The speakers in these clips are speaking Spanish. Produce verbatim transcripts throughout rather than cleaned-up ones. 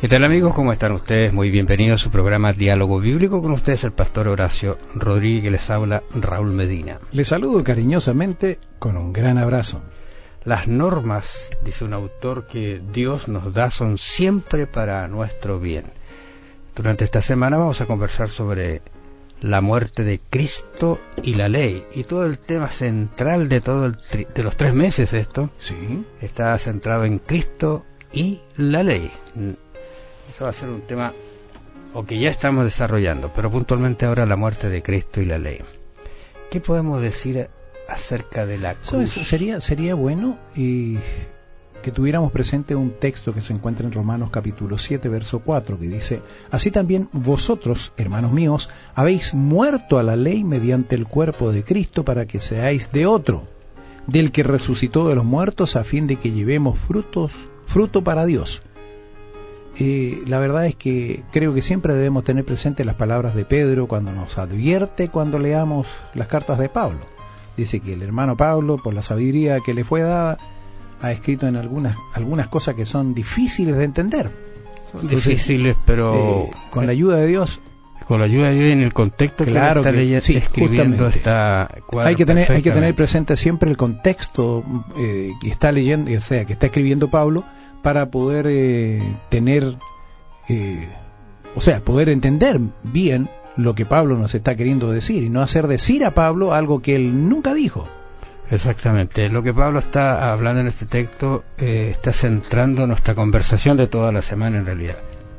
¿Qué tal, amigos? ¿Cómo están ustedes? Muy bienvenidos a su programa Diálogo Bíblico. Con ustedes el pastor Horacio Rodríguez, les habla Raúl Medina. Les saludo cariñosamente con un gran abrazo. Las normas, dice un autor, que Dios nos da son siempre para nuestro bien. Durante esta semana vamos a conversar sobre la muerte de Cristo y la ley. Y todo el tema central de todo el tri- de los tres meses esto, sí, está centrado en Cristo y la ley. Eso va a ser un tema o que ya estamos desarrollando, pero puntualmente ahora la muerte de Cristo y la ley. ¿Qué podemos decir acerca de la cruz? ¿Sabes? Sería, sería bueno y que tuviéramos presente un texto que se encuentra en Romanos capítulo siete, verso cuatro, que dice: así también vosotros, hermanos míos, habéis muerto a la ley mediante el cuerpo de Cristo para que seáis de otro, del que resucitó de los muertos, a fin de que llevemos frutos, fruto para Dios. Eh, la verdad es que creo que siempre debemos tener presente las palabras de Pedro cuando nos advierte cuando leamos las cartas de Pablo. Dice que el hermano Pablo, por la sabiduría que le fue dada, ha escrito en algunas algunas cosas que son difíciles de entender. Son difíciles, pero eh, con la ayuda de Dios, con la ayuda de Dios, en el contexto claro que está que, leyendo, sí, escribiendo esta hay que tener hay que tener presente siempre el contexto eh, que está leyendo, o sea, que está escribiendo Pablo, para poder eh, tener, eh, o sea, poder entender bien lo que Pablo nos está queriendo decir y no hacer decir a Pablo algo que él nunca dijo. Exactamente, lo que Pablo está hablando en este texto eh, está centrando nuestra conversación de toda la semana en realidad.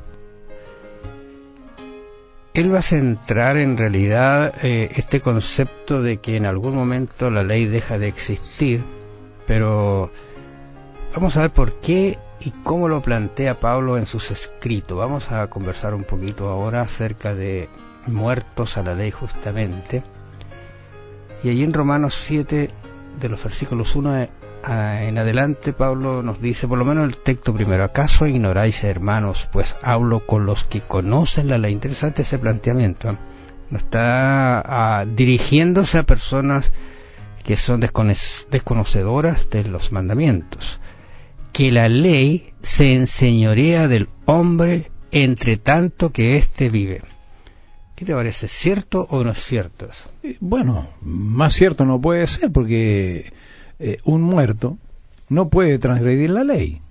Él va a centrar en realidad eh, este concepto de que en algún momento la ley deja de existir, pero vamos a ver por qué y cómo lo plantea Pablo en sus escritos. Vamos a conversar un poquito ahora acerca de muertos a la ley justamente. Y allí en Romanos siete, de los versículos uno en adelante, Pablo nos dice, por lo menos el texto primero: ¿acaso ignoráis, hermanos, pues hablo con los que conocen la ley? Interesante ese planteamiento, ¿eh? No está ah, dirigiéndose a personas que son descono- desconocedoras de los mandamientos. Que la ley se enseñorea del hombre entre tanto que éste vive. ¿Qué te parece? ¿Cierto o no es cierto eso? Bueno, más cierto no puede ser, porque eh, un muerto no puede transgredir la ley.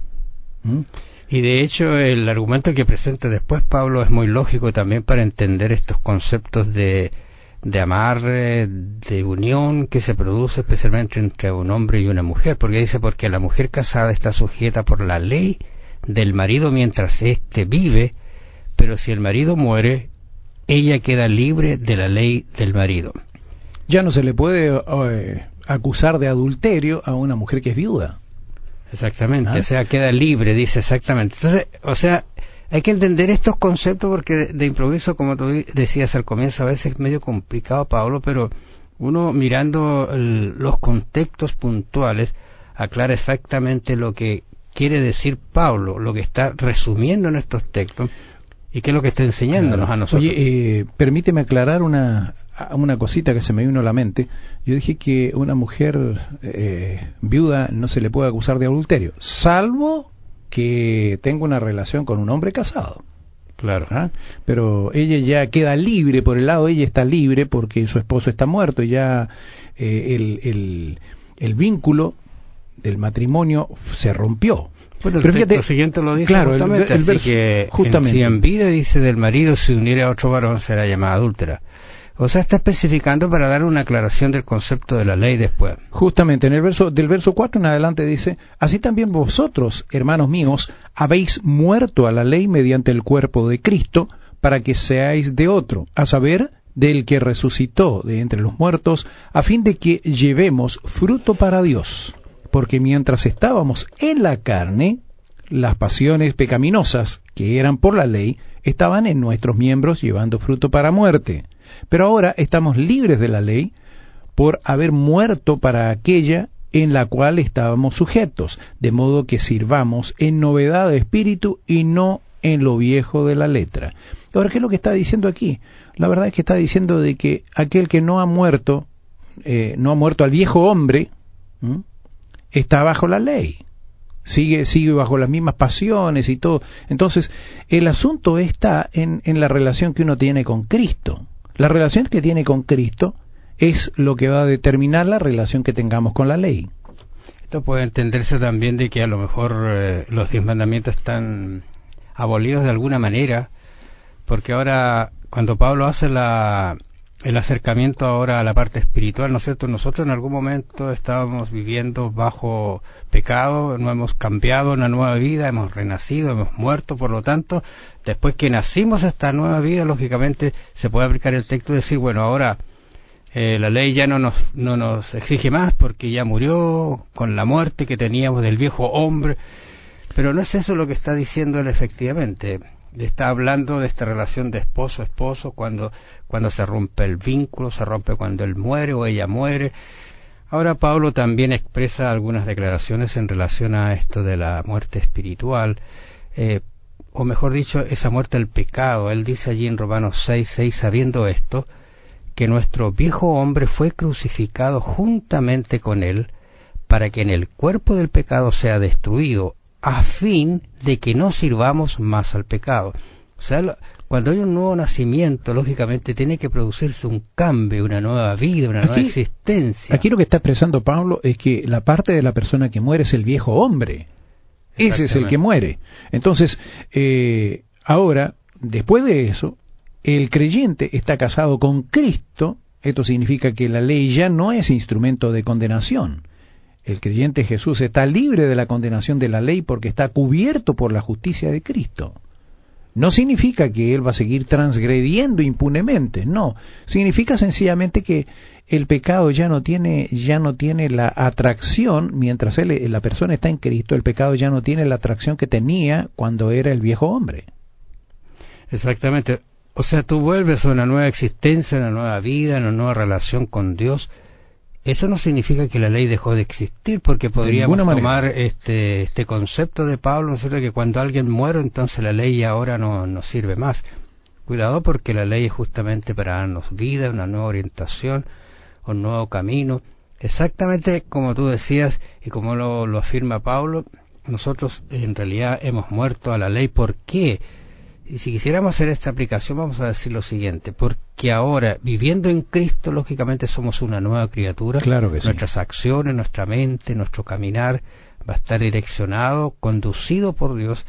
¿Mm? Y de hecho el argumento que presenta después Pablo es muy lógico también para entender estos conceptos de de amarre, de unión que se produce especialmente entre un hombre y una mujer, porque dice, porque la mujer casada está sujeta por la ley del marido mientras éste vive, pero si el marido muere, ella queda libre de la ley del marido. Ya no se le puede eh, acusar de adulterio a una mujer que es viuda. Exactamente, ¿Ah? O sea, queda libre, dice exactamente. Entonces, o sea, hay que entender estos conceptos porque de, de improviso, como tú decías al comienzo, a veces es medio complicado, Pablo, pero uno mirando el, los contextos puntuales aclara exactamente lo que quiere decir Pablo, lo que está resumiendo en estos textos y qué es lo que está enseñándonos claro. a nosotros. Oye, eh, permíteme aclarar una una cosita que se me vino a la mente. Yo dije que una mujer eh, viuda no se le puede acusar de adulterio, salvo que tenga una relación con un hombre casado. Claro. ¿Ah? Pero ella ya queda libre, por el lado ella está libre porque su esposo está muerto y ya eh, el, el, el vínculo del matrimonio se rompió. Bueno, el Pero texto fíjate, siguiente lo dice claro, justamente, el, el así verso, que justamente. En, si en vida, dice, del marido se uniera a otro varón, será llamada adúltera. O sea, está especificando para dar una aclaración del concepto de la ley después. Justamente, en el verso del verso cuatro en adelante dice: así también vosotros, hermanos míos, habéis muerto a la ley mediante el cuerpo de Cristo, para que seáis de otro, a saber, del que resucitó de entre los muertos, a fin de que llevemos fruto para Dios. Porque mientras estábamos en la carne, las pasiones pecaminosas, que eran por la ley, estaban en nuestros miembros llevando fruto para muerte. Pero ahora estamos libres de la ley por haber muerto para aquella en la cual estábamos sujetos, de modo que sirvamos en novedad de espíritu y no en lo viejo de la letra. Ahora, ¿qué es lo que está diciendo aquí? La verdad es que está diciendo de que aquel que no ha muerto, eh, no ha muerto al viejo hombre, ¿m? está bajo la ley. sigue sigue bajo las mismas pasiones y todo. Entonces, el asunto está en, en la relación que uno tiene con Cristo. La relación que tiene con Cristo es lo que va a determinar la relación que tengamos con la ley. Esto puede entenderse también de que a lo mejor eh, los diez mandamientos están abolidos de alguna manera, porque ahora cuando Pablo hace la, el acercamiento ahora a la parte espiritual, ¿no es cierto? Nosotros en algún momento estábamos viviendo bajo pecado, no hemos cambiado una nueva vida, hemos renacido, hemos muerto, por lo tanto, después que nacimos esta nueva vida, lógicamente se puede aplicar el texto y decir, bueno, ahora Eh, la ley ya no nos, no nos exige más porque ya murió con la muerte que teníamos del viejo hombre, pero no es eso lo que está diciendo él efectivamente. Está hablando de esta relación de esposo-esposo cuando, cuando se rompe el vínculo, se rompe cuando él muere o ella muere. Ahora Pablo también expresa algunas declaraciones en relación a esto de la muerte espiritual, eh, o mejor dicho, esa muerte del pecado. Él dice allí en Romanos seis seis, sabiendo esto, que nuestro viejo hombre fue crucificado juntamente con él, para que en el cuerpo del pecado sea destruido, a fin de que no sirvamos más al pecado. O sea, cuando hay un nuevo nacimiento, lógicamente tiene que producirse un cambio, una nueva vida, una aquí, nueva existencia. Aquí lo que está expresando Pablo es que la parte de la persona que muere es el viejo hombre. Ese es el que muere. Entonces, eh, ahora, después de eso, el creyente está casado con Cristo. Esto significa que la ley ya no es instrumento de condenación. El creyente Jesús está libre de la condenación de la ley porque está cubierto por la justicia de Cristo. No significa que él va a seguir transgrediendo impunemente, no. Significa sencillamente que el pecado ya no tiene, ya no tiene la atracción, mientras él, la persona está en Cristo, el pecado ya no tiene la atracción que tenía cuando era el viejo hombre. Exactamente. O sea, tú vuelves a una nueva existencia, una nueva vida, una nueva relación con Dios. Eso no significa que la ley dejó de existir, porque podríamos tomar este, este concepto de Pablo, ¿no es cierto?, que cuando alguien muere, entonces la ley ahora no, no sirve más. Cuidado, porque la ley es justamente para darnos vida, una nueva orientación, un nuevo camino. Exactamente como tú decías y como lo, lo afirma Pablo, nosotros en realidad hemos muerto a la ley. ¿Por qué? Y si quisiéramos hacer esta aplicación, vamos a decir lo siguiente: porque ahora, viviendo en Cristo, lógicamente somos una nueva criatura. Claro que sí. Nuestras acciones, nuestra mente, nuestro caminar va a estar direccionado, conducido por Dios,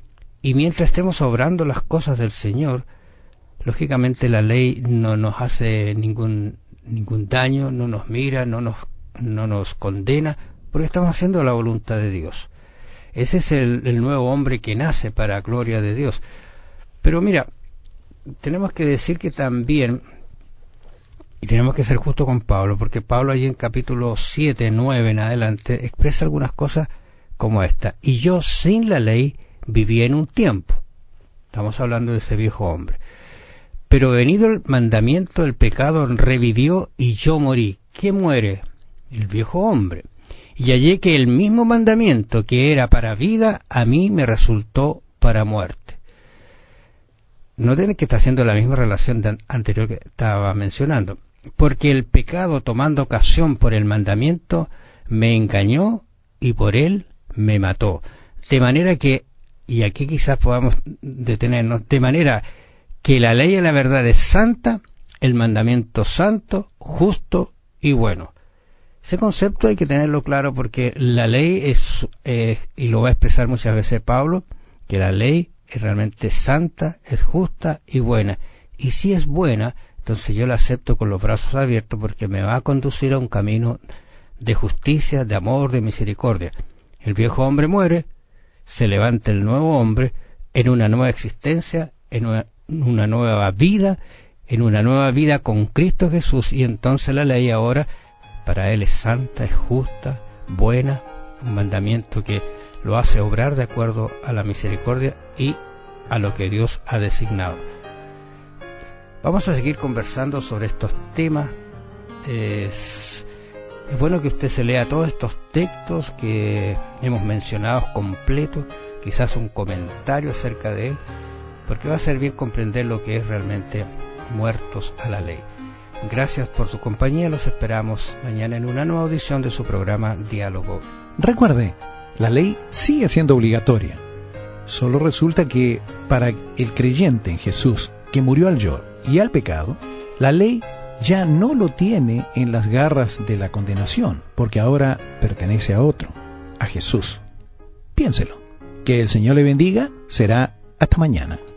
y mientras estemos obrando las cosas del Señor, lógicamente la ley no nos hace ningún ningún daño, no nos mira, no nos no nos condena, porque estamos haciendo la voluntad de Dios. Ese es el, el nuevo hombre que nace para gloria de Dios. Pero mira, tenemos que decir que también, y tenemos que ser justos con Pablo, porque Pablo allí en capítulo siete, nueve en adelante, expresa algunas cosas como esta: y yo sin la ley vivía en un tiempo. Estamos hablando de ese viejo hombre. Pero venido el mandamiento, el pecado revivió y yo morí. ¿Qué muere? El viejo hombre. Y hallé que el mismo mandamiento que era para vida, a mí me resultó para muerte. No tiene que estar haciendo la misma relación de anterior que estaba mencionando. Porque el pecado, tomando ocasión por el mandamiento, me engañó y por él me mató. De manera que, y aquí quizás podamos detenernos, de manera que la ley de la verdad es santa, el mandamiento santo, justo y bueno. Ese concepto hay que tenerlo claro, porque la ley es, eh, y lo va a expresar muchas veces Pablo, que la ley es realmente santa, es justa y buena. Y si es buena, entonces yo la acepto con los brazos abiertos, porque me va a conducir a un camino de justicia, de amor, de misericordia. El viejo hombre muere, se levanta el nuevo hombre en una nueva existencia, en una, una nueva vida, en una nueva vida con Cristo Jesús, y entonces la ley ahora para él es santa, es justa, buena, un mandamiento que lo hace obrar de acuerdo a la misericordia y a lo que Dios ha designado. Vamos a seguir conversando sobre estos temas. Es, es bueno que usted se lea todos estos textos que hemos mencionado completos, quizás un comentario acerca de él, porque va a servir comprender lo que es realmente muertos a la ley. Gracias por su compañía, los esperamos mañana en una nueva audición de su programa Diálogo. Recuerde, La ley sigue siendo obligatoria. Solo resulta que para el creyente en Jesús, que murió al yo y al pecado, la ley ya no lo tiene en las garras de la condenación, porque ahora pertenece a otro, a Jesús. Piénselo. Que el Señor le bendiga. Será hasta mañana.